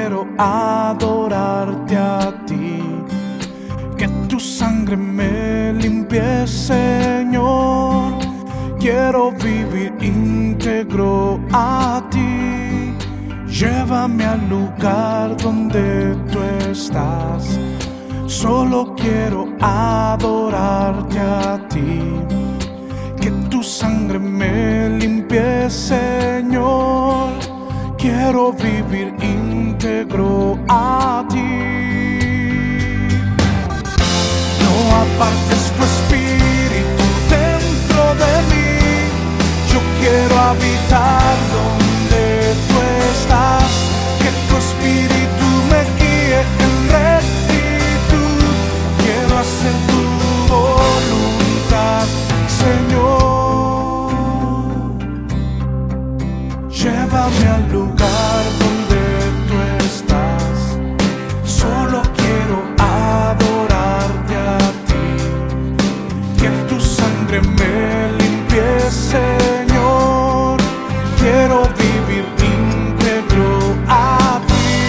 quiero adorarte a ti. Que tu sangre me limpie, Señor. Quiero vivir íntegro a ti. Llévame al lugar donde tú estás. Solo quiero adorarte a ti. Que tu sangre me limpie, Señor. Quiero vivir íntegro a ti. No apartes tu espíritu dentro de mí. Yo quiero habitar donde tú estás. Que tu espíritu me guíe en rectitud. Quiero hacer tu voluntad, Señor. Llévame al lugar donde tú estás. Solo quiero adorarte a ti. Que tu sangre me limpie, Señor. Quiero vivir íntegro a ti.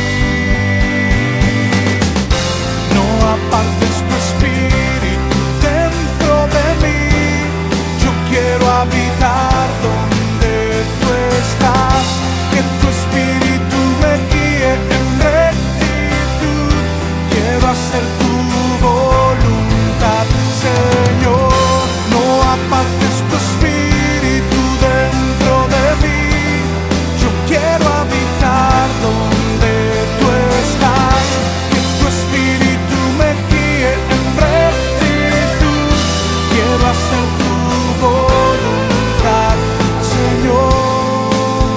No apartes tu espíritu dentro de mí. Yo quiero habitar donde tú estás. Que tu espíritu me guíe en rectitud. Quiero hacer tu voluntad, Señor. No apartes tu espíritu dentro de mí. Yo quiero habitar donde tú estás. Que tu espíritu me guíe en rectitud. Quiero hacer tu voluntad, Señor.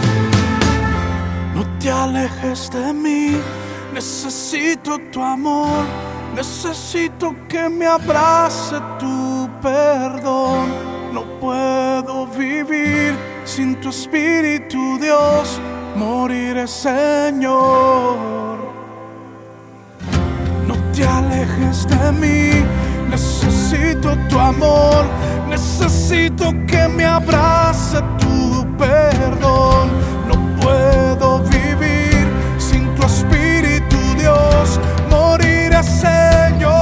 No te alejes de mí. Necesito tu amor. Necesito que me abrace tu perdón. No puedo vivir sin tu espíritu, Dios. Moriré, Señor. No te alejes de mí. Necesito tu amor. Necesito que me abrace tu perdón. No puedo vivir sin tu espíritu, Dios. Moriré, Señor.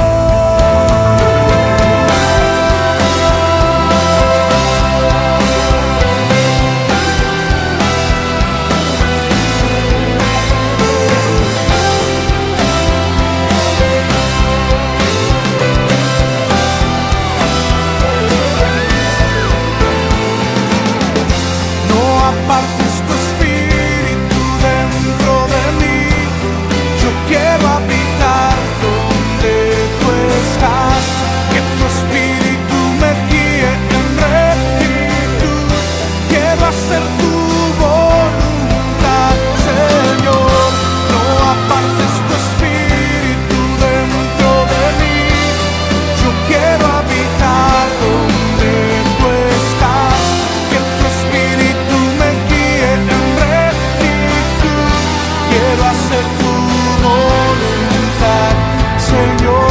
No apartes tu espíritu dentro de mí. Yo quiero habitar donde tú estás. Que tu espíritu me guíe en rectitud. Quiero hacer tu voluntad, Señor. No apartes tu espíritu dentro de mí. Yo quiero habitar donde tú estás. Que tu espíritu me guíe en rectitud. Quiero hacer tu voluntad, Señor.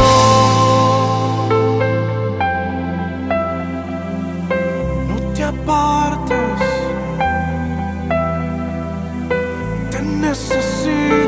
No te apartes. Te necesito.